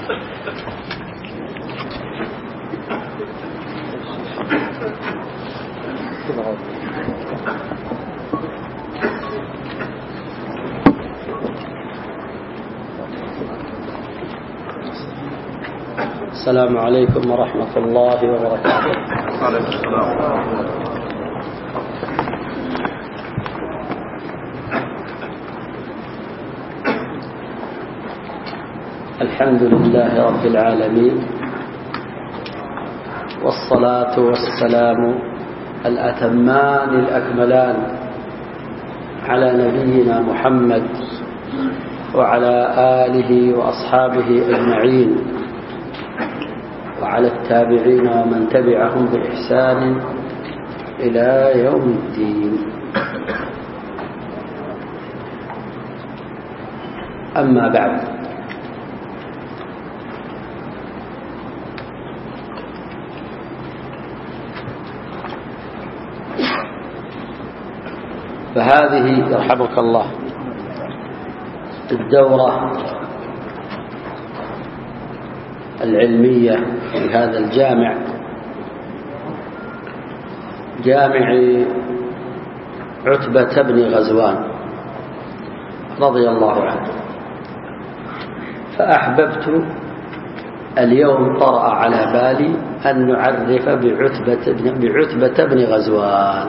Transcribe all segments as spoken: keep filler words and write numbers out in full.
السلام عليكم ورحمة الله وبركاته. وعليكم السلام. الحمد لله رب العالمين، والصلاة والسلام الأتمان الأكملان على نبينا محمد وعلى آله وأصحابه أجمعين، وعلى التابعين ومن تبعهم بإحسان إلى يوم الدين. أما بعد، فهذه يرحمك الله الدورة العلمية في هذا الجامع، جامع عتبة بن غزوان رضي الله عنه. فأحببت اليوم طرأ على بالي أن نعرف بعتبة بن, بعتبة بن غزوان،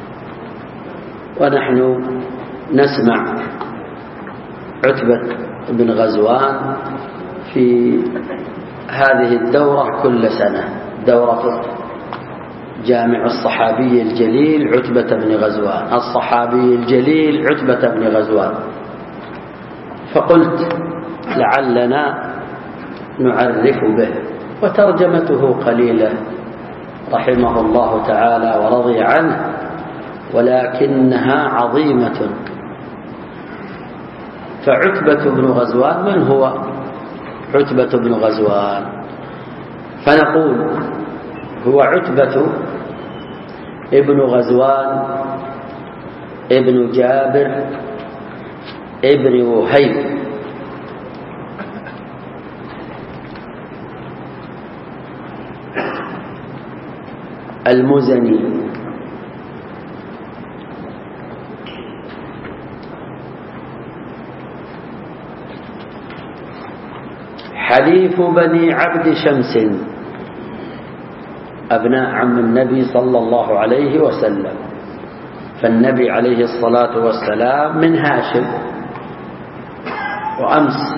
ونحن نسمع عتبة بن غزوان في هذه الدورة كل سنة، دورة جامع الصحابي الجليل عتبة بن غزوان، الصحابي الجليل عتبة بن غزوان. فقلت لعلنا نعرف به، وترجمته قليلة رحمه الله تعالى ورضي عنه، ولكنها عظيمة. فعتبة بن غزوان، من هو عتبة بن غزوان؟ فنقول هو عتبة ابن غزوان ابن جابر ابن وهيب المزني، حليف بني عبد شمس، أبناء عم النبي صلى الله عليه وسلم. فالنبي عليه الصلاة والسلام من هاشم. وأمس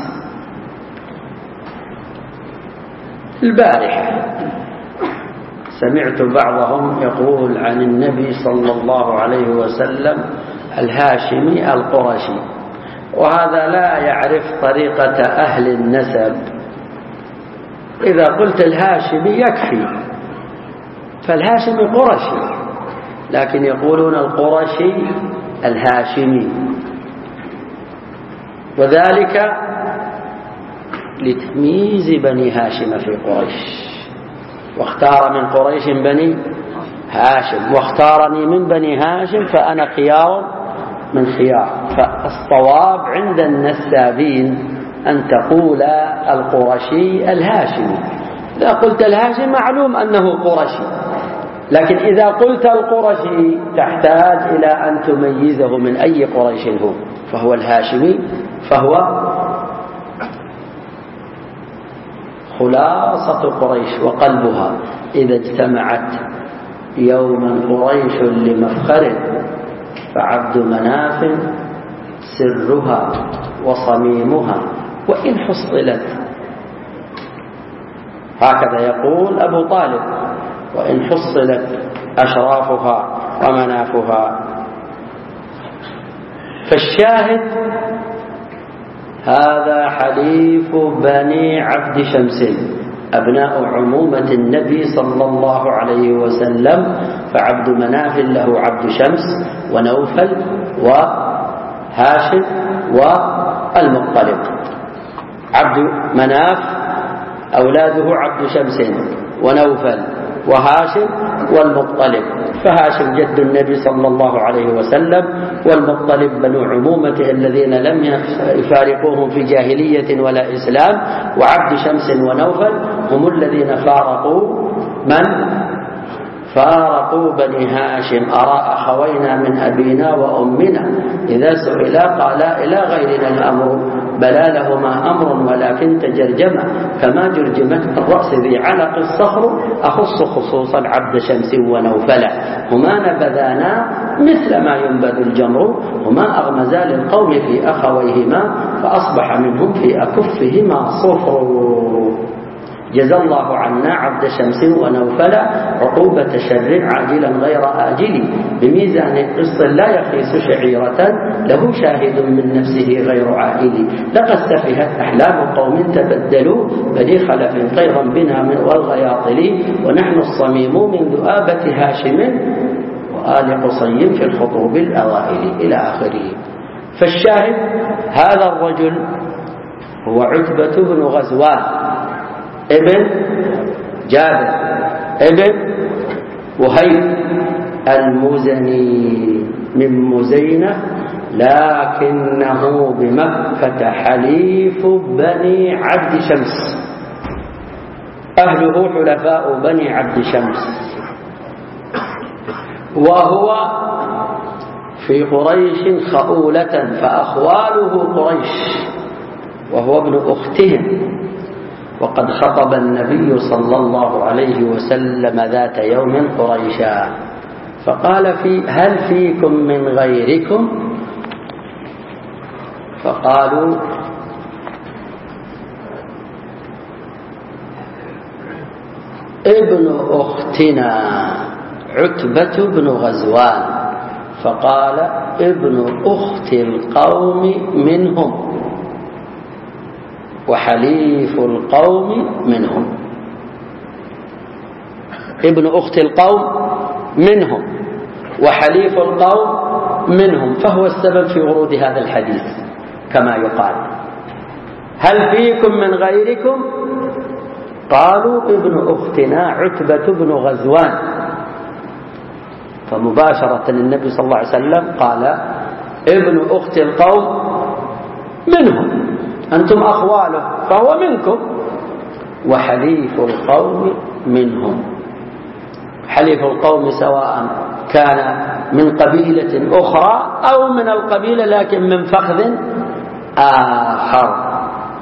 البارحة سمعت بعضهم يقول عن النبي صلى الله عليه وسلم الهاشمي القرشي، وهذا لا يعرف طريقة أهل النسب. إذا قلت الهاشمي يكفي، فالهاشمي قرشي، لكن يقولون القرشي الهاشمي، وذلك لتمييز بني هاشم في قريش. واختار من قريش بني هاشم، واختارني من بني هاشم، فأنا خيار من خيار. فالصواب عند النسابين أن تقول القرشي الهاشمي. إذا قلت الهاشم معلوم أنه قرشي، لكن إذا قلت القرشي تحتاج إلى أن تميزه من أي قريش هو. فهو الهاشمي، فهو خلاصة قريش وقلبها. إذا اجتمعت يوما قريش لمفخر، فعبد مناف سرها وصميمها وإن حصلت. هكذا يقول أبو طالب: وإن حصلت أشرافها ومنافها. فالشاهد هذا حليف بني عبد شمس، أبناء عمومة النبي صلى الله عليه وسلم. فعبد مناف له عبد شمس ونوفل وهاشم والمطلب. عبد مناف أولاده عبد شمس ونوفل وهاشم والمطلب. فهاشم جد النبي صلى الله عليه وسلم، والمطلب بنو عمومته الذين لم يفارقوهم في جاهلية ولا إسلام، وعبد شمس ونوفل هم الذين فارقوا من؟ فارقوا بني هاشم. أرى أخوينا من أبينا وأمنا إذا سئلا قالا إلى غيرنا الأمر، بلا لهما أمر ولكن تجرجما، كما جرجمت الرأس ذي علق الصخر، أخص خصوصا عبد شمس ونوفلا، هما نبذانا مثل ما ينبذ الجمر، هما أغمزا للقوم في أخويهما، فأصبح منهم في أكفهما صفر. جزى الله عنا عبد شمس ونوفلا عقوبة شر عاجلا غير آجل، بميزان قسط لا يخيس شعيرة، له شاهد من نفسه غير عائل. لقد سفهت أحلام قوم تبدلوا، بني خلف خيرا بنا من والغياطل، ونحن الصميم من ذؤابة هاشم، وآل قصي في الخطوب الأوائل، إلى آخره. فالشاهد هذا الرجل هو عتبة بن غزوان ابن جابر ابن وهيب المزني من مزينة، لكنه بمكة حليف بني عبد شمس، أهله حلفاء بني عبد شمس، وهو في قريش خؤولة، فأخواله قريش، وهو ابن أختهم. وقد خطب النبي صلى الله عليه وسلم ذات يوم قريشا فقال في هل فيكم من غيركم؟ فقالوا ابن أختنا عتبة بن غزوان، فقال ابن أخت القوم منهم وحليف القوم منهم. ابن أخت القوم منهم وحليف القوم منهم، فهو السبب في ورود هذا الحديث كما يقال. هل فيكم من غيركم؟ قالوا ابن أختنا عتبة بن غزوان، فمباشرة النبي صلى الله عليه وسلم قال ابن أخت القوم منهم، أنتم أخواله فهو منكم، وحليف القوم منهم. حليف القوم سواء كان من قبيلة أخرى أو من القبيلة لكن من فخذ آخر.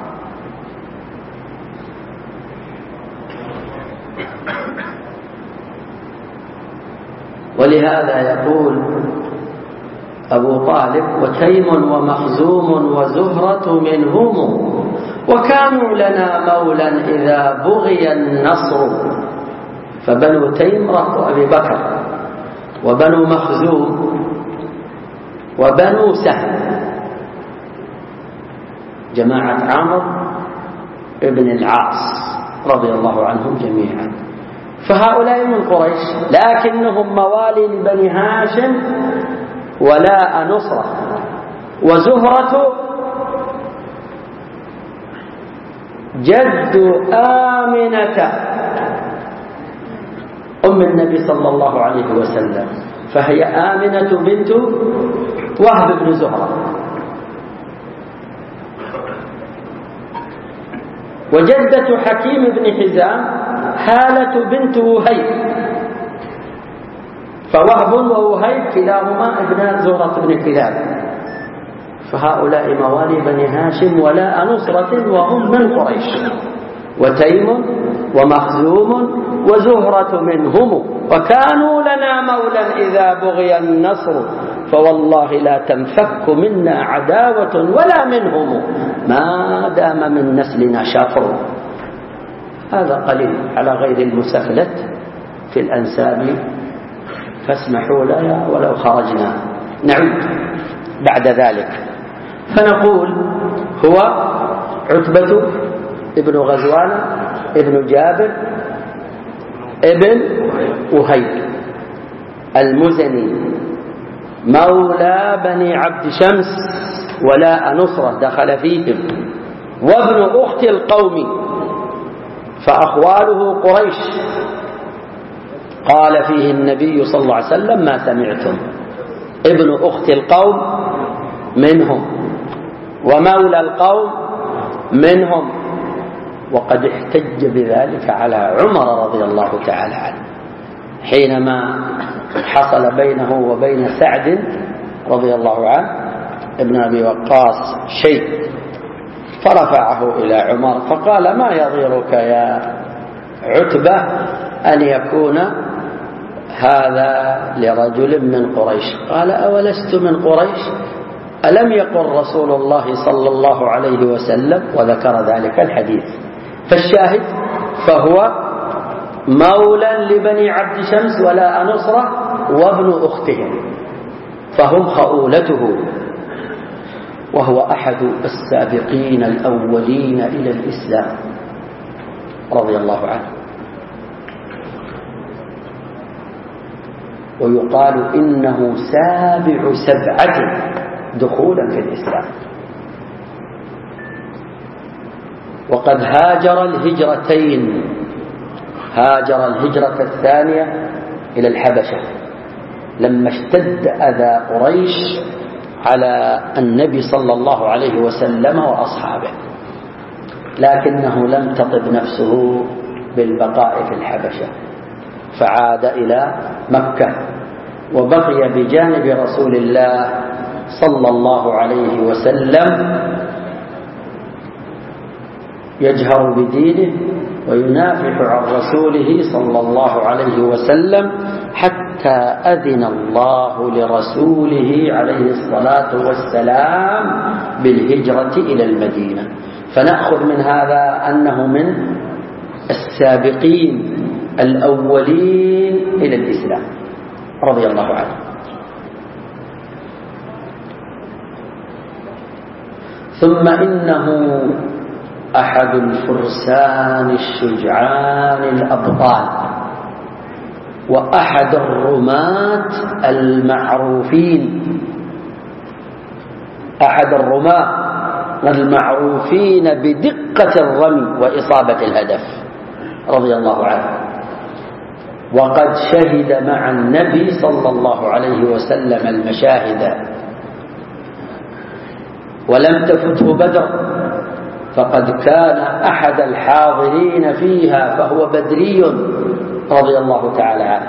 ولهذا يقول أبو طالب وتيم ومخزوم وزهرة منهم، وكانوا لنا مولا إذا بغي النصر. فبنو تيم رهط أبي بكر، وبنو مخزوم وبنو سهم جماعة عمرو ابن العاص رضي الله عنهم جميعا. فهؤلاء من قريش لكنهم موالي لبني هاشم ولاء نصرة. وزهرة جد آمنة أم النبي صلى الله عليه وسلم، فهي آمنة بنت وهب بن زهرة. وجدة حكيم بن حزام هالة بنت وهيب، فوهب ووهيب كلاهما ابناء زهرة بن كلاب. فهؤلاء موالي بني هاشم ولاء نصرة وهم من قريش. وتيم ومخزوم وزهرة منهم، وكانوا لنا مولا إذا بغي النصر، فوالله لا تنفك منا عداوة ولا منهم ما دام من نسلنا شافر. هذا قليل على غير المسفلة في الأنساب، فاسمحوا لنا ولو خرجنا. نعود بعد ذلك فنقول هو عتبة ابن غزوان ابن جابر ابن وهيب المزني مولى بني عبد شمس ولاء نصرة دخل فيهم، وابن أخت القوم، فأخواله قريش قال فيه النبي صلى الله عليه وسلم ما سمعتم، ابن أخت القوم منهم، ومولى القوم منهم. وقد احتج بذلك على عمر رضي الله تعالى عنه حينما حصل بينه وبين سعد رضي الله عنه ابن أبي وقاص شيء، فرفعه إلى عمر فقال ما يضيرك يا عتبة أن يكون هذا لرجل من قريش؟ قال أولست من قريش؟ ألم يقل رسول الله صلى الله عليه وسلم؟ وذكر ذلك الحديث. فالشاهد فهو مولى لبني عبد شمس ولا نصرة وابن أختهم، فهم خؤولته، وهو أحد السابقين الأولين إلى الإسلام رضي الله عنه. ويقال إنه سابع سبعة دخولا في الإسلام، وقد هاجر الهجرتين، هاجر الهجرة الثانية إلى الحبشة لما اشتد أذى قريش على النبي صلى الله عليه وسلم وأصحابه، لكنه لم تطب نفسه بالبقاء في الحبشة فعاد إلى مكة وبقي بجانب رسول الله صلى الله عليه وسلم يجهر بدينه وينافح عن رسوله صلى الله عليه وسلم حتى أذن الله لرسوله عليه الصلاة والسلام بالهجرة إلى المدينة. فنأخذ من هذا أنه من السابقين الأولين إلى الإسلام رضي الله عنه. ثم إنه أحد الفرسان الشجعان الأبطال، وأحد الرماة المعروفين، أحد الرماة المعروفين بدقة الرمي وإصابة الهدف رضي الله عنه. وقد شهد مع النبي صلى الله عليه وسلم المشاهد ولم تفته بدر، فقد كان أحد الحاضرين فيها فهو بدري رضي الله تعالى عنه،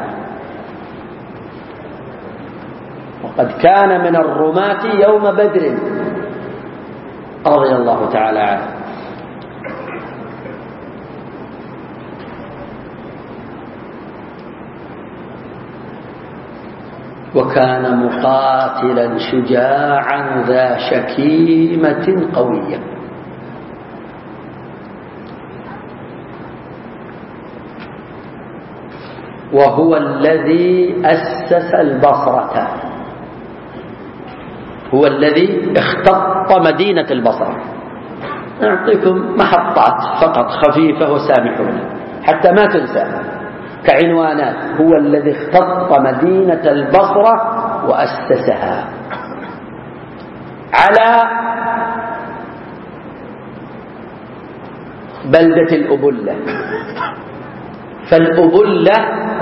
وقد كان من الرماة يوم بدر رضي الله تعالى عنه. وكان مقاتلا شجاعا ذا شكيمة قوية. وهو الذي أسس البصرة، هو الذي اختط مدينة البصرة. نعطيكم محطات فقط خفيفة وسامحوني حتى ما تنسى كعنوانات. هو الذي اختط مدينة البصرة وأسسها على بلدة الأبلة. فالأبلة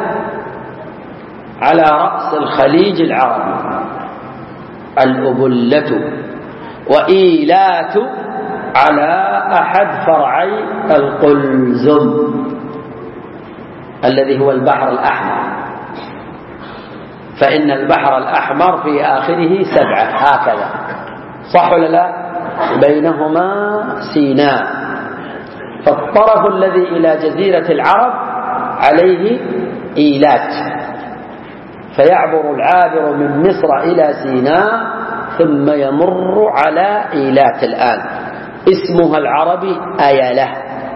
على رأس الخليج العربي، الأبلة، وإيلات على أحد فرعي القلزم الذي هو البحر الأحمر، فإن البحر الأحمر في آخره سبعة هكذا، صح ولا لا؟ بينهما سيناء، فالطرف الذي إلى جزيرة العرب عليه إيلات، فيعبر العابر من مصر إلى سيناء ثم يمر على إيلات الآن، اسمها العربي أيلة،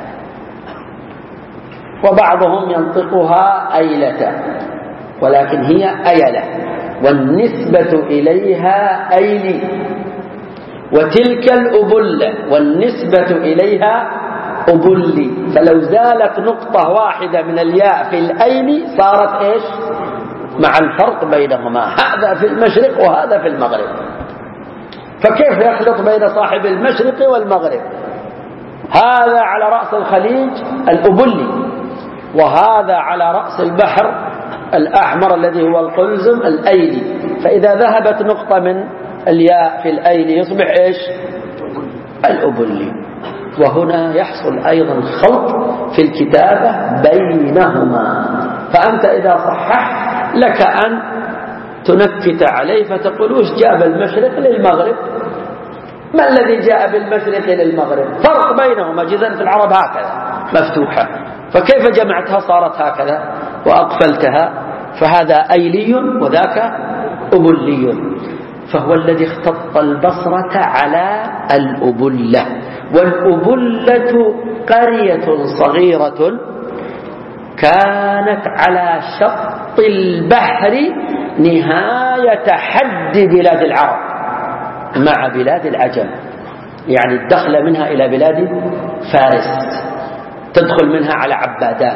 وبعضهم ينطقها أيلة ولكن هي أيلة، والنسبة إليها أيلي. وتلك الأبلة والنسبة إليها أبلي، فلو زالت نقطة واحدة من الياء في الأيل صارت إيش؟ مع الفرق بينهما، هذا في المشرق وهذا في المغرب، فكيف يخلط بين صاحب المشرق والمغرب؟ هذا على رأس الخليج الأبلي، وهذا على رأس البحر الأحمر الذي هو القلزم الأيلي، فإذا ذهبت نقطة من الياء في الأيلي يصبح إيش؟ الأبلي. وهنا يحصل أيضا خلط في الكتابة بينهما، فأنت إذا صححت لك أن تنكت عليه فتقول وش جاء بالمشرق للمغرب؟ ما الذي جاء بالمشرق للمغرب؟ فرق بينهما جدا. في العرب هكذا مفتوحة، فكيف جمعتها صارت هكذا وأقفلتها؟ فهذا أيلي وذاك أبلي. فهو الذي اختط البصرة على الأبلة. والأبلة قرية صغيرة كانت على شط البحر نهاية حد بلاد العرب مع بلاد العجم، يعني الدخل منها إلى بلاد فارس، تدخل منها على عبادان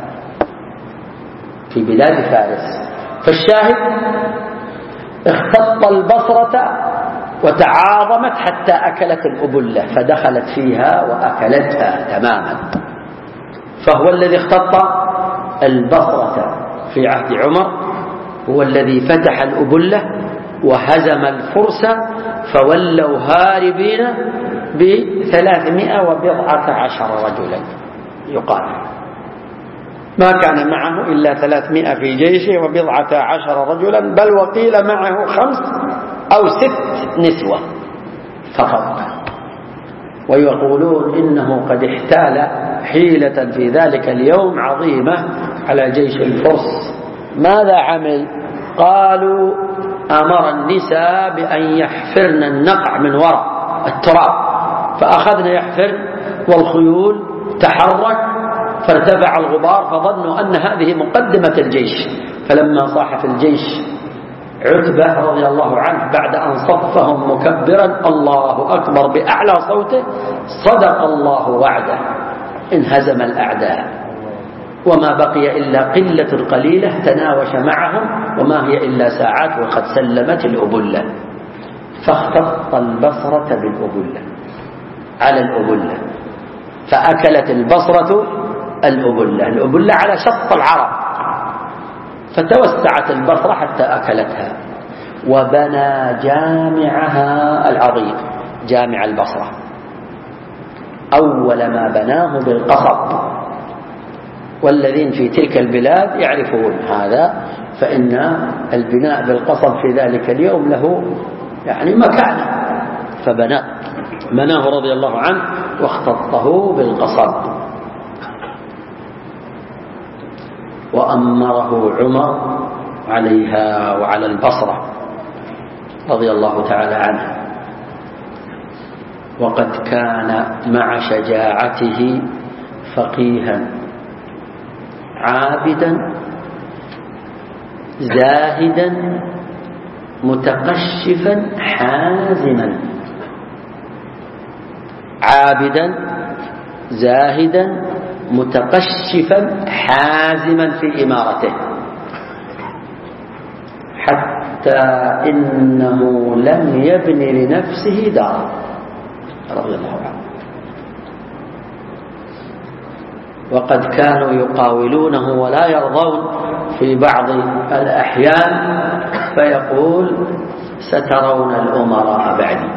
في بلاد فارس. فالشاهد اختط البصرة وتعاظمت حتى أكلت الأبلة، فدخلت فيها وأكلتها تماما. فهو الذي اختط البصرة في عهد عمر، هو الذي فتح الأبلة وهزم الفرس فولوا هاربين بثلاثمائة وبضعة عشر رجلا. يقال ما كان معه إلا ثلاثمائة في جيشه وبضعة عشر رجلا، بل وقيل معه خمس أو ست نسوة فقط. ويقولون إنه قد احتال حيلة في ذلك اليوم عظيمة على جيش الفرس. ماذا عمل؟ قالوا أمر النساء بأن يحفرن النقع من وراء التراب، فأخذن يحفرن والخيول تحرك فارتفع الغبار، فظنوا أن هذه مقدمة الجيش. فلما صاح في الجيش عتبة رضي الله عنه بعد أن صفهم مكبرا الله أكبر بأعلى صوته: صدق الله وعده، انهزم الأعداء، وما بقي إلا قلة قليلة تناوش معهم، وما هي إلا ساعات وقد سلمت الأبلة. فاختط البصرة بالأبلة على الأبلة، فأكلت البصرة الأبلة. الأبلة على شط العرب، فتوسعت البصرة حتى أكلتها. وبنى جامعها العظيم، جامع البصرة، أول ما بناه بالقصب، والذين في تلك البلاد يعرفون هذا، فإن البناء بالقصب في ذلك اليوم له يعني مكانة، فبناه بناه رضي الله عنه واختطه بالقصب. وأمره عمر عليها وعلى البصرة رضي الله تعالى عنه. وقد كان مع شجاعته فقيها عابدا زاهدا متقشفا حازما. عابدا زاهدا متقشفا حازما في إمارته، حتى إنه لم يبن لنفسه دارا رضي الله عنه. وقد كانوا يقاولونه ولا يرضون في بعض الأحيان، فيقول: سترون الأمراء بعدي،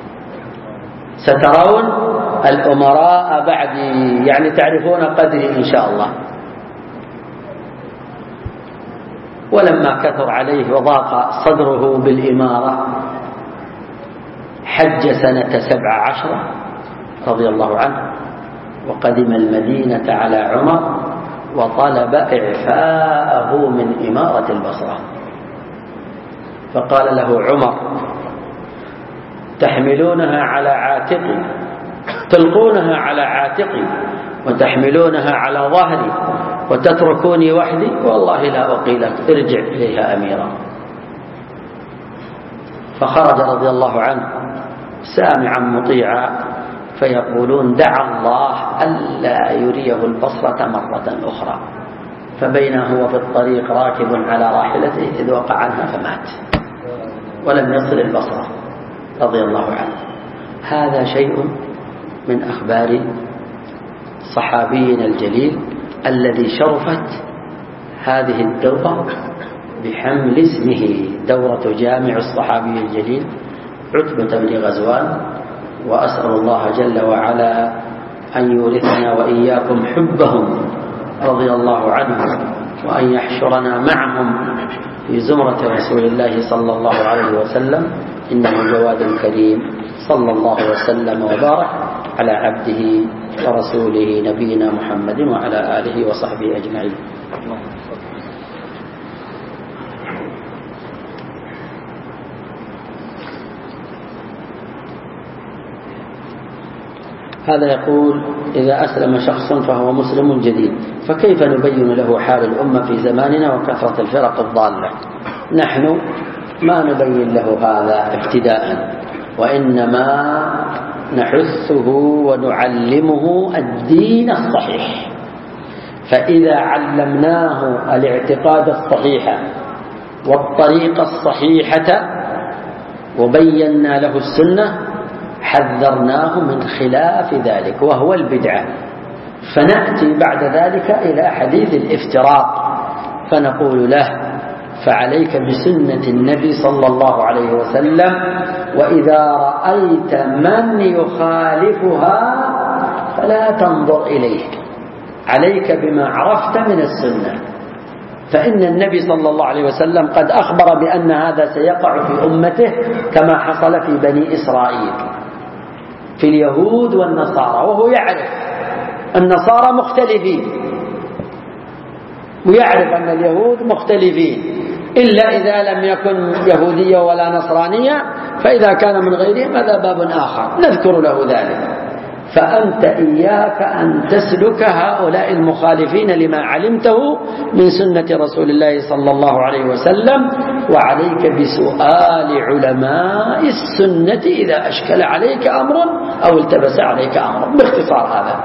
سترون الأمراء بعدي، يعني تعرفون قدري إن شاء الله. ولما كثر عليه وضاق صدره بالإمارة حج سنة سبع عشرة رضي الله عنه، وقدم المدينة على عمر وطلب إعفاءه من إمارة البصرة. فقال له عمر: تحملونها على عاتقي، تلقونها على عاتقي وتحملونها على ظهري وتتركوني وحدي، والله لا أقيلك، ارجع إليها أميرا. فخرج رضي الله عنه سامعا مطيعا، فيقولون: دعا الله ألا يريه البصرة مرة أخرى. فبين هو في الطريق راكب على راحلته إذ وقع عنها فمات، ولم يصل البصرة رضي الله عنه. هذا شيء من أخبار صحابينا الجليل الذي شرفت هذه الدورة بحمل اسمه دورة جامع الصحابي الجليل عتبة بن غزوان، وأسأل الله جل وعلا أن يورثنا وإياكم حبهم رضي الله عنهم، وأن يحشرنا معهم في زمرة رسول الله صلى الله عليه وسلم، إنه جواد كريم. صلى الله وسلم وبارك على عبده ورسوله نبينا محمد وعلى آله وصحبه أجمعين. هذا يقول: إذا أسلم شخص فهو مسلم جديد، فكيف نبين له حال الأمة في زماننا وكثرة الفرق الضالة؟ نحن ما نبين له هذا ابتداء، وإنما نحثه ونعلمه الدين الصحيح. فإذا علمناه الاعتقاد الصحيح والطريقة الصحيحة وبينا له السنة حذرناه من خلاف ذلك وهو البدعة. فنأتي بعد ذلك إلى حديث الافتراق فنقول له: فعليك بسنة النبي صلى الله عليه وسلم، وإذا رأيت من يخالفها فلا تنظر إليه، عليك بما عرفت من السنة. فإن النبي صلى الله عليه وسلم قد أخبر بأن هذا سيقع في أمته كما حصل في بني إسرائيل في اليهود والنصارى، وهو يعرف النصارى مختلفين ويعرف أن اليهود مختلفين، إلا إذا لم يكن يهودية ولا نصرانية، فإذا كان من غيرهم هذا باب آخر نذكر له ذلك. فأنت إياك أن تسلك هؤلاء المخالفين لما علمته من سنة رسول الله صلى الله عليه وسلم، وعليك بسؤال علماء السنة إذا أشكل عليك أمر أو التبس عليك أمر. باختصار هذا.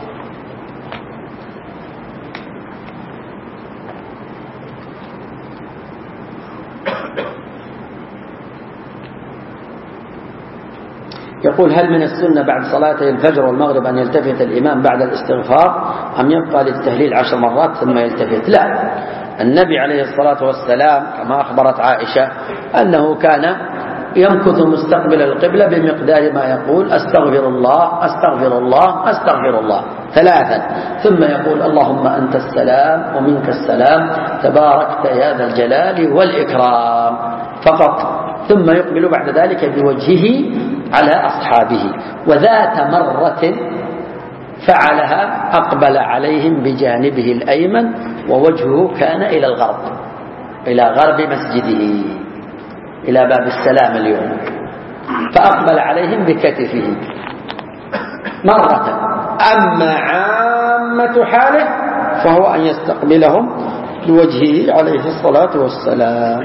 يقول: هل من السنة بعد صلاتي الفجر والمغرب أن يلتفت الإمام بعد الاستغفار أم يبقى للتهليل عشر مرات ثم يلتفت؟ لا، النبي عليه الصلاة والسلام كما أخبرت عائشة أنه كان يمكث مستقبل القبلة بمقدار ما يقول: أستغفر الله أستغفر الله أستغفر الله ثلاثا، ثم يقول: اللهم أنت السلام ومنك السلام تباركت يا ذا الجلال والإكرام فقط، ثم يقبل بعد ذلك بوجهه على أصحابه. وذات مرة فعلها أقبل عليهم بجانبه الأيمن ووجهه كان إلى الغرب، إلى غرب مسجده، إلى باب السلام اليوم، فأقبل عليهم بكتفه مرة. أما عامة حاله فهو أن يستقبلهم بوجهه عليه الصلاة والسلام.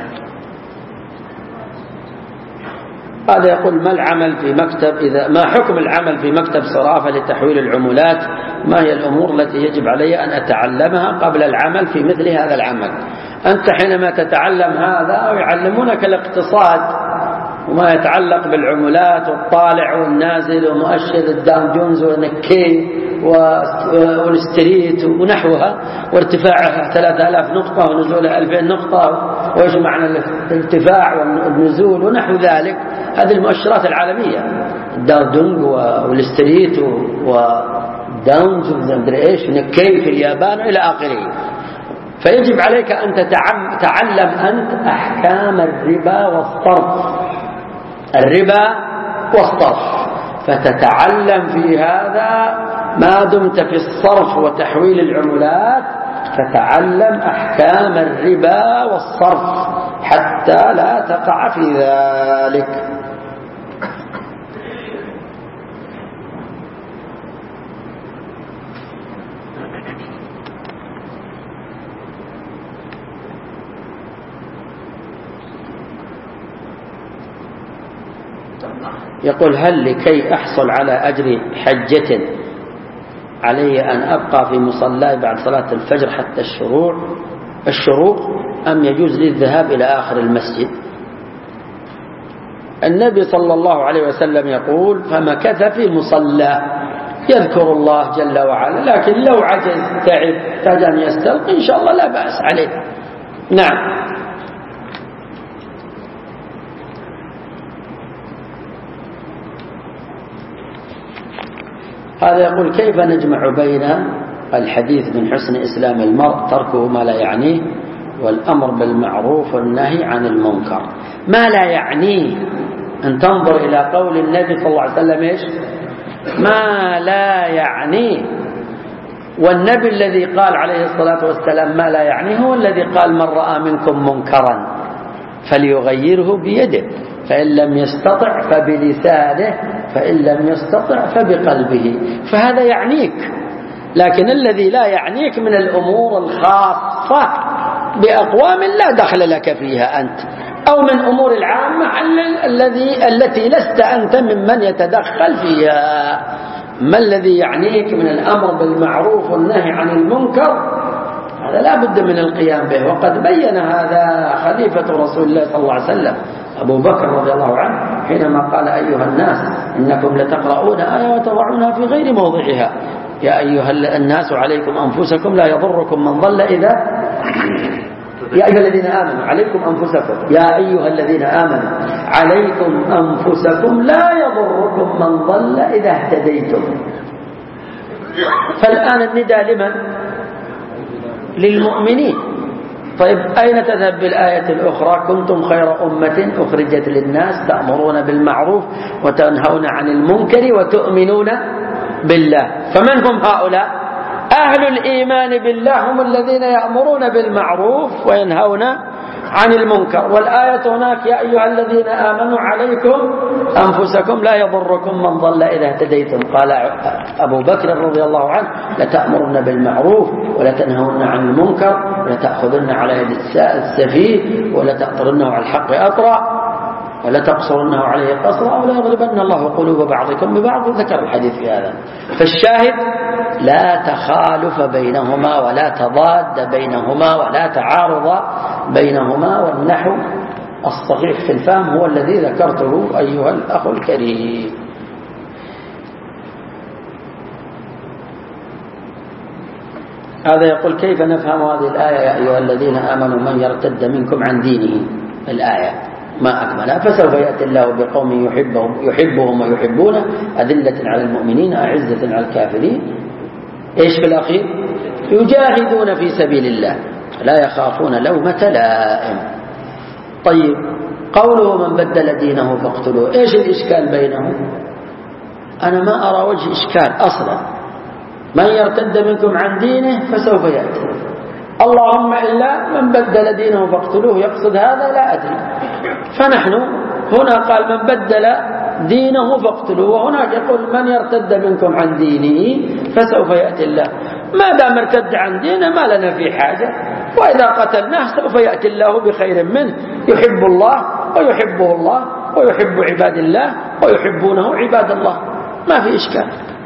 هذا يقول: ما العمل في مكتب إذا ما حكم العمل في مكتب صرافة لتحويل العملات؟ ما هي الأمور التي يجب علي أن أتعلمها قبل العمل في مثل هذا العمل؟ أنت حينما تتعلم هذا ويعلمونك الاقتصاد وما يتعلق بالعملات والطالع والنازل ومؤشر الداون جونز والنكي والستريت ونحوها، وارتفاعها ثلاثة آلاف نقطة ونزولها ألفين نقطة، وإيش معنى الارتفاع والنزول ونحو ذلك. هذه المؤشرات العالمية، الداردونج والستريت وداونز ومدري ايش ونكي في اليابان إلى آخره. فيجب عليك أن تتعلم أنت أحكام الربا والصرف، الربا والصرف، فتتعلم في هذا ما دمت في الصرف وتحويل العملات، فتعلم أحكام الربا والصرف حتى لا تقع في ذلك. يقول: هل لكي أحصل على أجر حجة علي أن أبقى في مصلاي بعد صلاة الفجر حتى الشروق الشروق أم يجوز لي الذهاب إلى آخر المسجد؟ النبي صلى الله عليه وسلم يقول: فمكث في مصلى يذكر الله جل وعلا، لكن لو عجز تعب احتاج أن يستلقي إن شاء الله لا بأس عليه. نعم. هذا يقول كيف نجمع بين الحديث من حسن إسلام المرء تركه ما لا يعنيه والأمر بالمعروف والنهي عن المنكر؟ ما لا يعنيه أن تنظر إلى قول النبي صلى الله عليه وسلم إيش؟ ما لا يعنيه. والنبي الذي قال عليه الصلاة والسلام ما لا يعنيه هو الذي قال من رأى منكم منكرا فليغيره بيده فإن لم يستطع فبلسانه فإن لم يستطع فبقلبه. فهذا يعنيك، لكن الذي لا يعنيك من الأمور الخاصة بأقوام لا دخل لك فيها أنت، أو من أمور العامة الذي التي لست أنت ممن يتدخل فيها. ما الذي يعنيك من الأمر بالمعروف والنهي عن المنكر؟ هذا لا بد من القيام به، وقد بين هذا خليفة رسول الله صلى الله عليه وسلم أبو بكر رضي الله عنه حينما قال أيها الناس إنكم لتقرؤون آية وتضعونها في غير موضعها يا أيها الناس عليكم أنفسكم لا يضركم من ضل إذا يا أيها الذين آمنوا عليكم أنفسكم يا أيها الذين آمنوا عليكم أنفسكم لا يضركم من ضل إذا اهتديتم. فالآن النداء لمن؟ للمؤمنين. طيب أين تذهب بالآية الأخرى كنتم خير أمة أخرجت للناس تأمرون بالمعروف وتنهون عن المنكر وتؤمنون بالله؟ فمن هم هؤلاء؟ أهل الإيمان بالله هم الذين يأمرون بالمعروف وينهون عن المنكر. والآية هناك يا أيها الذين آمنوا عليكم أنفسكم لا يضركم من ضل إذا اهتديتم. قال أبو بكر رضي الله عنه لتأمرن بالمعروف ولتنهون عن المنكر ولتأخذن على يد السفيه ولتأطرنه على الحق أطرا ولتقصرنه عليه قصرا ولا يغلبن الله قلوب بعضكم ببعض. ذكر الحديث في هذا. فالشاهد لا تخالف بينهما ولا تضاد بينهما ولا تعارض بينهما، والنحو الصحيح في الفهم هو الذي ذكرته أيها الأخ الكريم. هذا يقول كيف نفهم هذه الآية يا أيها الذين آمنوا من يرتد منكم عن دينه؟ الآية ما أكملها. فسوف يأتي الله بقوم يحبهم, يحبهم ويحبونه أذلة على المؤمنين أعزة على الكافرين. إيش في الأخير؟ يجاهدون في سبيل الله لا يخافون لومة لائم. طيب قوله من بدل دينه فاقتلوه، إيش الإشكال بينه؟ أنا ما أرى وجه إشكال أصلا. من يرتد منكم عن دينه فسوف يأتي. اللهم إلا من بدل دينه فاقتلوه، يقصد هذا لا أدري. فنحن هنا قال من بدل دينه فاقتلوه، وهناك يقول من يرتد منكم عن دينه فسوف يأتي الله. ما دام ارتد عن دينه ما لنا في حاجة، وإذا قتلناه سوف يأتي الله بخير منه. يحب الله ويحبه الله ويحب عباد الله ويحبونه عباد الله، ما في إشكال.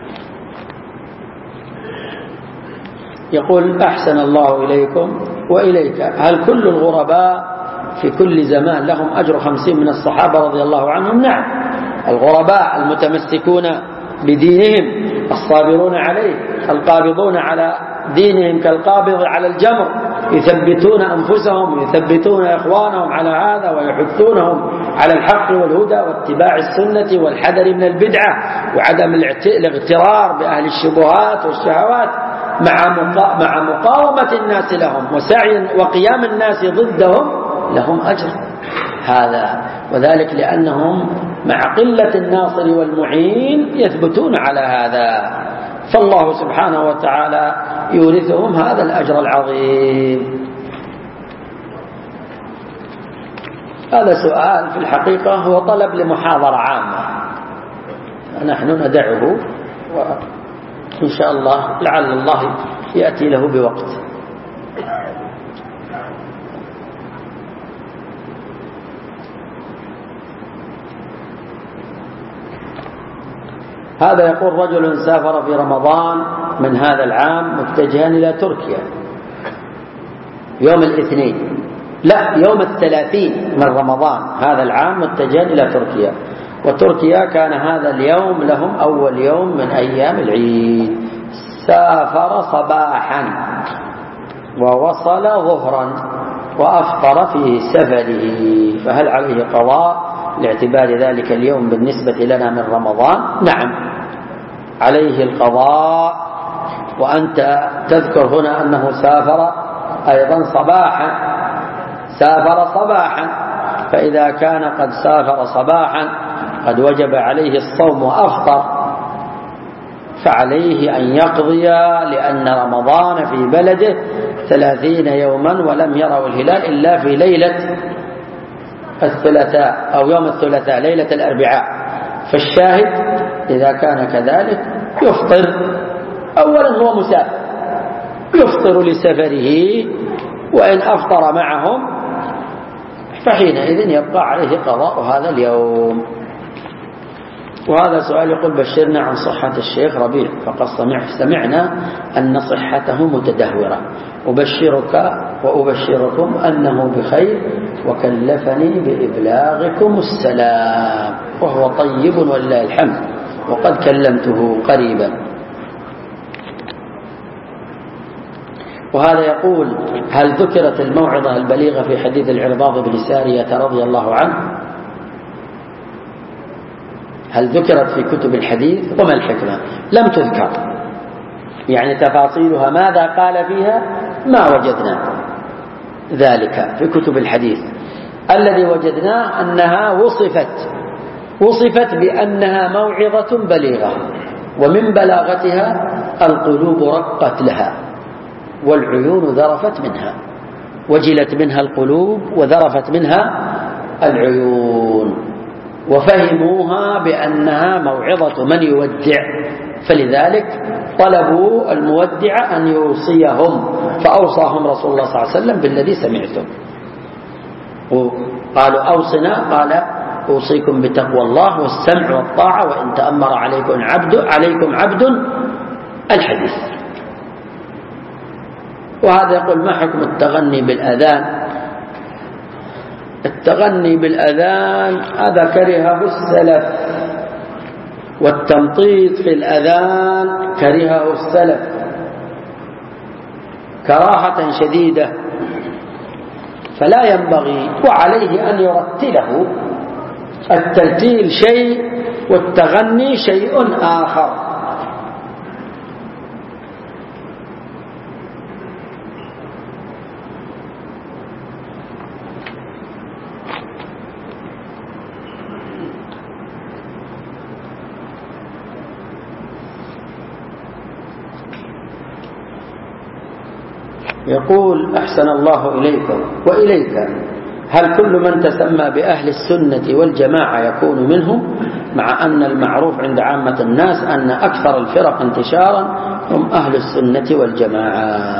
يقول أحسن الله إليكم وإليك، هل كل الغرباء في كل زمان لهم أجر خمسين من الصحابة رضي الله عنهم؟ نعم، الغرباء المتمسكون بدينهم الصابرون عليه القابضون على دينهم كالقابض على الجمر، يثبتون أنفسهم ويثبتون إخوانهم على هذا ويحثونهم على الحق والهدى واتباع السنة والحذر من البدعة وعدم الاغترار بأهل الشبهات والشهوات مع مقاومة الناس لهم وسعي وقيام الناس ضدهم لهم أجر هذا، وذلك لأنهم مع قلة الناصر والمعين يثبتون على هذا، فالله سبحانه وتعالى يورثهم هذا الأجر العظيم. هذا سؤال في الحقيقة هو طلب لمحاضرة عامة، نحن ندعه وإن شاء الله لعل الله يأتي له بوقت. هذا يقول رجل سافر في رمضان من هذا العام متجها إلى تركيا يوم الاثنين لا يوم الثلاثين من رمضان هذا العام متجها إلى تركيا، وتركيا كان هذا اليوم لهم أول يوم من أيام العيد. سافر صباحا ووصل ظهرا وأفطر في سفره، فهل عليه قضاء لاعتبار ذلك اليوم بالنسبة لنا من رمضان؟ نعم عليه القضاء. وأنت تذكر هنا أنه سافر أيضا صباحا، سافر صباحا، فإذا كان قد سافر صباحا قد وجب عليه الصوم وأفطر، فعليه أن يقضي، لأن رمضان في بلده ثلاثين يوما ولم يروا الهلال إلا في ليلة الثلاثاء أو يوم الثلاثاء ليلة الأربعاء. فالشاهد إذا كان كذلك يفطر. أولا هو مسافر يفطر لسفره، وإن أفطر معهم فحينئذ يبقى عليه قضاء هذا اليوم. وهذا سؤال يقول: بشرنا عن صحة الشيخ ربيع، فقد سمعنا أن صحته متدهورة، أبشرك وأبشركم أنه بخير، وكلفني بإبلاغكم السلام، وهو طيب ولله الحمد، وقد كلمته قريبا. وهذا يقول: هل ذكرت الموعظة البليغة في حديث العرباض بن سارية رضي الله عنه؟ هل ذكرت في كتب الحديث؟ وما الحكمة؟ لم تذكر، يعني تفاصيلها ماذا قال فيها ما وجدنا ذلك في كتب الحديث. الذي وجدناه أنها وصفت وصفت بأنها موعظة بليغة، ومن بلاغتها القلوب رقت لها والعيون ذرفت منها، وجلت منها القلوب وذرفت منها العيون، وفهموها بأنها موعظة من يودع، فلذلك طلبوا المودع أن يوصيهم، فأوصاهم رسول الله صلى الله عليه وسلم بالذي سمعتم. قالوا: أوصنا، قال: أوصيكم بتقوى الله والسمع والطاعة وإن تأمر عليكم عبد عليكم عبد الحديث. وهذا يقول: ما حكم التغني بالأذان؟ التغني بالأذان هذا كرهه السلف، والتمطيط في الأذان كرهه السلف كراهة شديدة، فلا ينبغي، وعليه أن يرتله. الترتيل شيء والتغني شيء آخر. يقول: أحسن الله إليكم وإليك، هل كل من تسمى بأهل السنة والجماعة يكون منهم، مع أن المعروف عند عامة الناس أن أكثر الفرق انتشارا هم أهل السنة والجماعة؟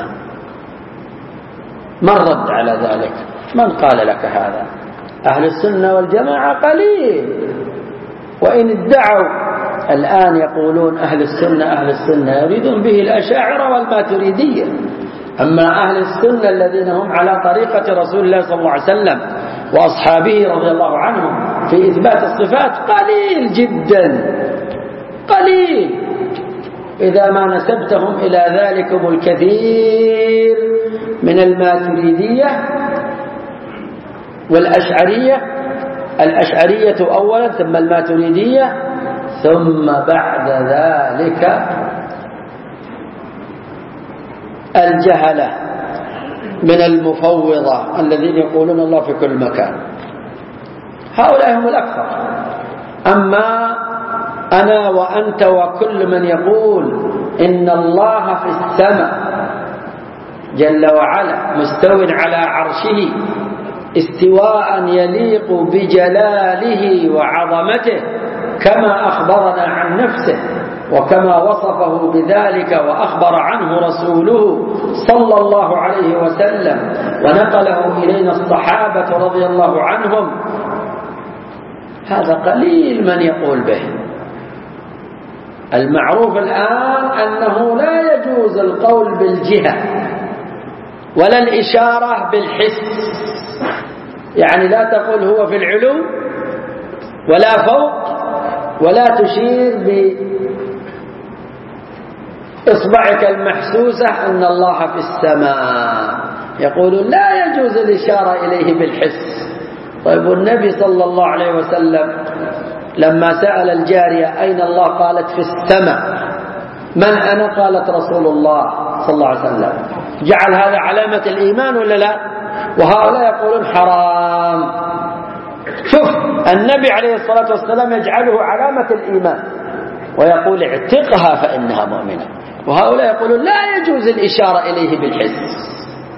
من رد على ذلك؟ من قال لك هذا؟ أهل السنة والجماعة قليل، وإن ادعوا الآن يقولون أهل السنة أهل السنة يريدون به الأشاعرة والماتريدية. أما أهل السنة الذين هم على طريقة رسول الله صلى الله عليه وسلم وأصحابه رضي الله عنهم في إثبات الصفات قليل جدا، قليل. إذا ما نسبتهم إلى ذلكم الكثير من الماتريدية والأشعرية، الأشعرية أولا ثم الماتريدية، ثم بعد ذلك الجهلة من المفوضة الذين يقولون الله في كل مكان، هؤلاء هم الأكثر. أما أنا وأنت وكل من يقول إن الله في السماء جل وعلا مستو على عرشه استواء يليق بجلاله وعظمته كما أخبرنا عن نفسه وكما وصفه بذلك وأخبر عنه رسوله صلى الله عليه وسلم ونقله إلينا الصحابة رضي الله عنهم، هذا قليل من يقول به. المعروف الآن أنه لا يجوز القول بالجهة ولا الإشارة بالحس، يعني لا تقول هو في العلو ولا فوق ولا تشير بإصبعك المحسوسة أن الله في السماء. يقول لا يجوز الإشارة إليه بالحس. طيب والنبي صلى الله عليه وسلم لما سأل الجارية أين الله قالت في السماء، من أنا قالت رسول الله صلى الله عليه وسلم. جعل هذا علامة الإيمان ولا لا؟ وهؤلاء يقولون حرام. شوف النبي عليه الصلاة والسلام يجعله علامة الإيمان ويقول اعتقها فإنها مؤمنة، وهؤلاء يقولون لا يجوز الإشارة إليه بالحس.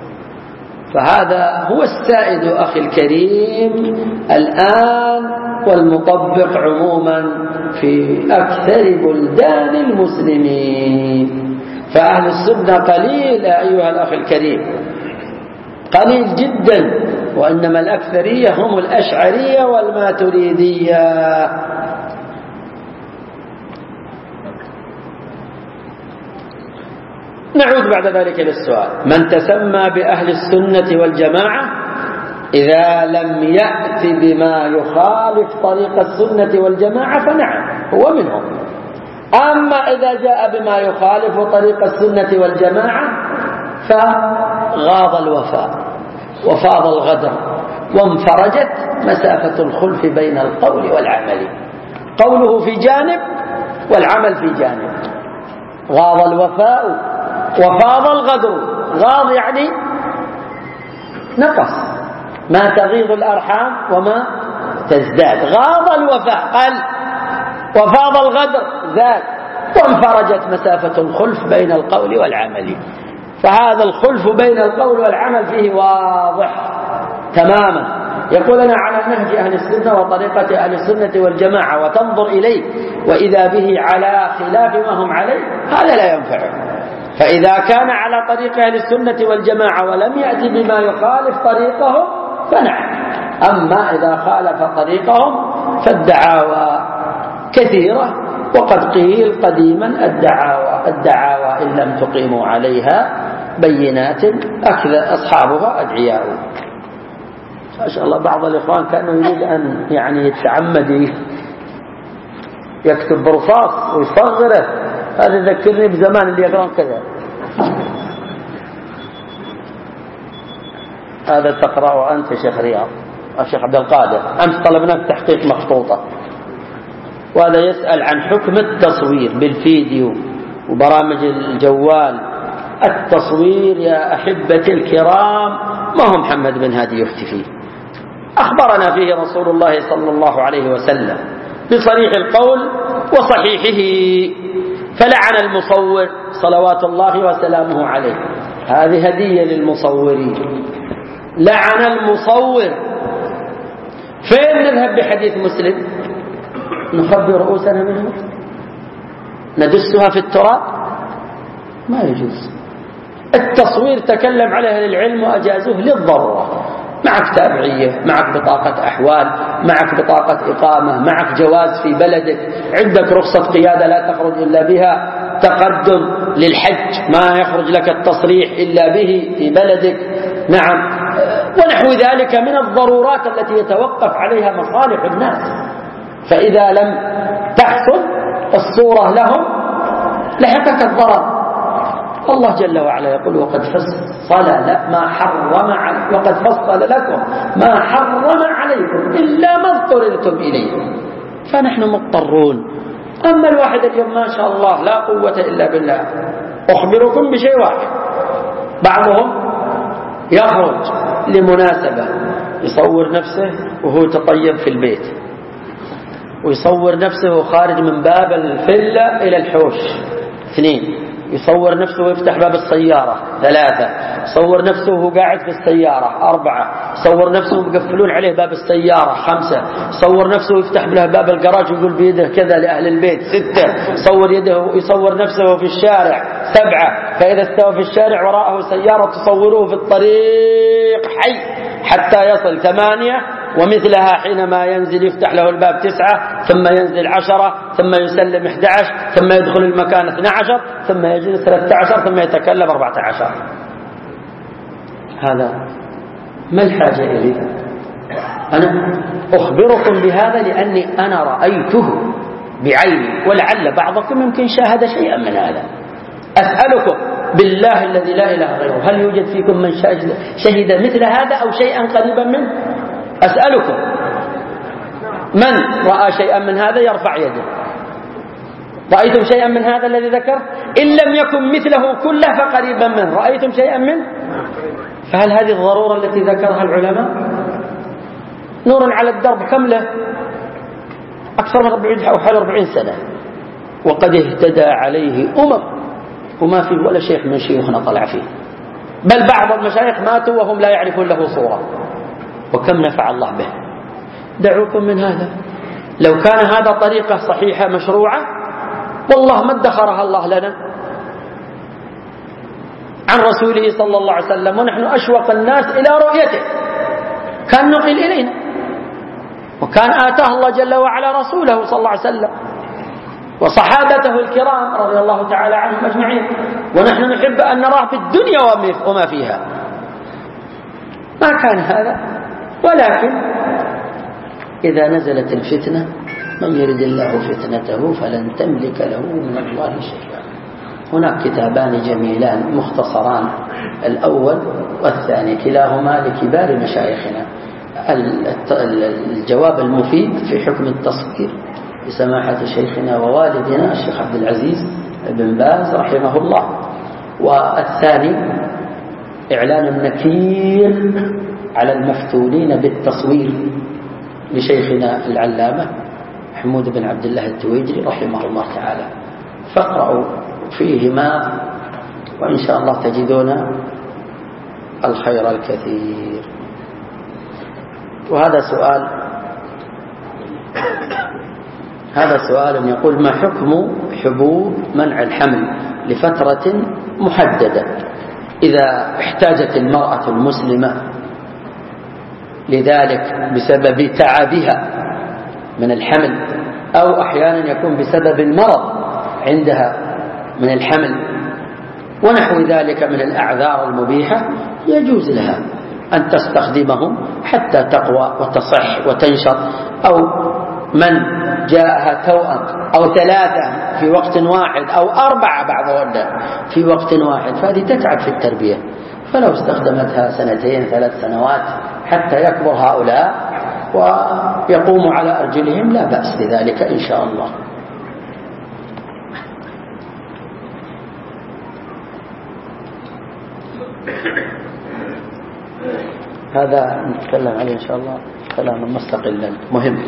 فهذا هو السائد أخي الكريم الآن والمطبق عموما في أكثر بلدان المسلمين. فأهل السنة قليل أيها الأخ الكريم، قليل جدا، وإنما الأكثرية هم الأشعرية والماتريدية. نعود بعد ذلك للسؤال: من تسمى بأهل السنة والجماعة إذا لم يأت بما يخالف طريق السنة والجماعة فنعم هو منهم. أما إذا جاء بما يخالف طريق السنة والجماعة فغاض الوفاء وفاض الغدر وانفرجت مسافة الخلف بين القول والعمل. قوله في جانب والعمل في جانب. غاض الوفاء وفاض الغدر. غاض يعني نقص، ما تغيض الأرحام وما تزداد. غاض الوفاء قل، وفاض الغدر زاد، وانفرجت مسافة الخلف بين القول والعمل. فهذا الخلف بين القول والعمل فيه واضح تماما. يقول أنا على نهج أهل السنة وطريقة أهل السنة والجماعة، وتنظر إليه وإذا به على خلاف ما هم عليه، هذا لا ينفعه. فإذا كان على طريق أهل السنة والجماعة ولم يأتي بما يخالف طريقهم فنعم. أما إذا خالف طريقهم فالدعاوى كثيرة، وقد قيل قديما الدعاوى الدعاوى إن لم تقيموا عليها بينات أصحابها أدعياء. ما شاء الله بعض الإخوان كانوا يريد أن يعني يتعمد يكتب برصاص ويصغره. هذا يذكرني بزمان اللي يقرأون كذا. هذا تقرأه أنت شيخ رياض الشيخ عبد القادر. أمس طلبناك تحقيق مخطوطة، وهذا يسأل عن حكم التصوير بالفيديو وبرامج الجوال. التصوير يا أحبتي الكرام ما هو محمد بن هادي يفتي فيه، أخبرنا فيه رسول الله صلى الله عليه وسلم بصريح القول وصحيحه. فلعن المصور صلوات الله وسلامه عليه. هذه هدية للمصورين. لعن المصور. فين نذهب بحديث مسلم؟ نخبي رؤوسنا منه؟ ندسها في التراب؟ ما يجوز. التصوير تكلم عليه أهل العلم وأجازوه للضرورة. معك تابعية، معك بطاقة أحوال، معك بطاقة إقامة، معك جواز في بلدك، عندك رخصة قيادة لا تخرج إلا بها، تقدم للحج ما يخرج لك التصريح إلا به في بلدك، نعم، ونحو ذلك من الضرورات التي يتوقف عليها مصالح الناس. فإذا لم تحصل الصورة لهم لحقك الضرر. الله جل وعلا يقول وقد فصل ما حرم عليكم وقد فصل لكم ما حرم عليكم إلا ما اضطررتم إليه. فنحن مضطرون. أما الواحد اليوم ما شاء الله لا قوة إلا بالله. أخبركم بشيء واحد: بعضهم يخرج لمناسبة يصور نفسه وهو يتطيب في البيت، ويصور نفسه خارج من باب الفلة إلى الحوش، اثنين. يصور نفسه ويفتح باب السيارة، ثلاثة. يصور نفسه وهو قاعد في السيارة، أربعة. يصور نفسه ويقفلون عليه باب السيارة، خمسة. يصور نفسه ويفتح له باب الجراج ويقول بيده كذا لأهل البيت، ستة. يصور يده يصور نفسه في الشارع، سبعة. فإذا استوى في الشارع وراءه سيارة تصوروه في الطريق حي حتى يصل، ثمانية. ومثلها حينما ينزل يفتح له الباب، تسعة. ثم ينزل عشرة، ثم يسلم إحدى عشر، ثم يدخل المكان اثنى عشر، ثم يجلس ثلاثة عشر، ثم يتكلم أربعة عشر. هذا ما الحاجة إليه؟ أنا أخبركم بهذا لأني أنا رأيته بعيني، ولعل بعضكم يمكن شاهد شيئا من هذا. أسألكم بالله الذي لا إله غيره، هل يوجد فيكم من شهد, شهد مثل هذا أو شيئا قريبا منه؟ أسألكم من رأى شيئا من هذا يرفع يده. رأيتم شيئا من هذا الذي ذكر؟ إن لم يكن مثله كله فقريبا منه. رأيتم شيئا منه؟ فهل هذه الضرورة التي ذكرها العلماء؟ نور على الدرب كم له؟ أكثر من أربعين أو حوالي أربعين سنة، وقد اهتدى عليه أمم، وما فيه ولا شيخ من شيوخنا طلع فيه، بل بعض المشايخ ماتوا وهم لا يعرفون له صورة، وكم نفع الله به. دعوكم من هذا. لو كان هذا طريقة صحيحة مشروعة والله ما ادخرها الله لنا عن رسوله صلى الله عليه وسلم، ونحن أشوق الناس إلى رؤيته، كان نقل إلينا، وكان آتاه الله جل وعلا رسوله صلى الله عليه وسلم وصحابته الكرام رضي الله تعالى عنهم أجمعين، ونحن نحب أن نراه في الدنيا وما فيها. ما كان هذا. ولكن إذا نزلت الفتنة من يرد الله فتنته فلن تملك له من الله شيئا. هناك كتابان جميلان مختصران، الأول والثاني، كلاهما لكبار مشايخنا. الجواب المفيد في حكم التصوير بسماحة شيخنا ووالدنا الشيخ عبد العزيز بن باز رحمه الله، والثاني إعلان نكير على المفتونين بالتصوير لشيخنا العلامة حمود بن عبد الله التويجري رحمه الله تعالى. فاقرأوا فيهما وإن شاء الله تجدون الخير الكثير. وهذا سؤال هذا سؤال يقول: ما حكم حبوب منع الحمل لفترة محددة إذا احتاجت المرأة المسلمة لذلك بسبب تعبها من الحمل، أو أحيانا يكون بسبب المرض عندها من الحمل ونحو ذلك من الأعذار المبيحة، يجوز لها أن تستخدمهم حتى تقوى وتصح وتنشط. أو من جاءها توأم أو ثلاثة في وقت واحد أو أربعة بعضهم في وقت واحد، فهذه تتعب في التربية، فلو استخدمتها سنتين ثلاث سنوات حتى يكبر هؤلاء ويقوموا على أرجلهم لا بأس بذلك إن شاء الله. هذا نتكلم عليه إن شاء الله كلاما مستقلا مهم.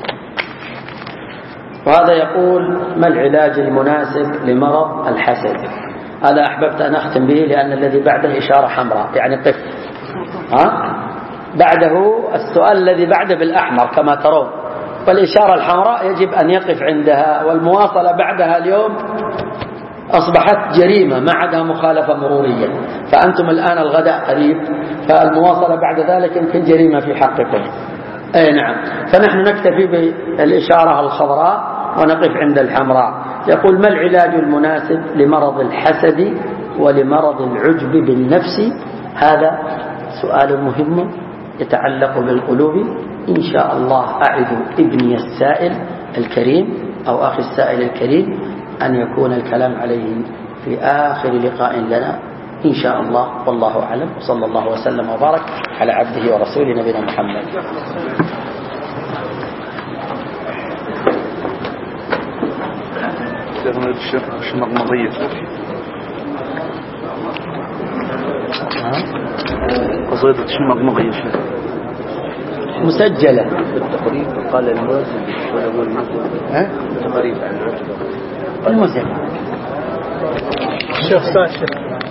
وهذا يقول: ما العلاج المناسب لمرض الحسد؟ هذا أحببت أن أختم به لأن الذي بعده إشارة حمراء، يعني قف ها بعده السؤال الذي بعده بالأحمر كما ترون، والإشارة الحمراء يجب أن يقف عندها، والمواصلة بعدها اليوم أصبحت جريمة ما عدا مخالفة مرورية، فأنتم الآن الغداء قريب، فالمواصلة بعد ذلك يمكن جريمة في حقكم. أي نعم، فنحن نكتفي بالإشارة الخضراء ونقف عند الحمراء. يقول: ما العلاج المناسب لمرض الحسد ولمرض العجب بالنفس؟ هذا سؤال مهم يتعلق بالقلوب. إن شاء الله أعد ابني السائل الكريم أو أخي السائل الكريم أن يكون الكلام عليه في آخر لقاء لنا إن شاء الله، والله أعلم، وصلى الله وسلم وبارك على عبده ورسوله نبينا محمد. الشمغمضية قصيدة الشمغمضية مسجلة بالتقريب قال الموزن التقريب عن المسجل. الشيخ ساشر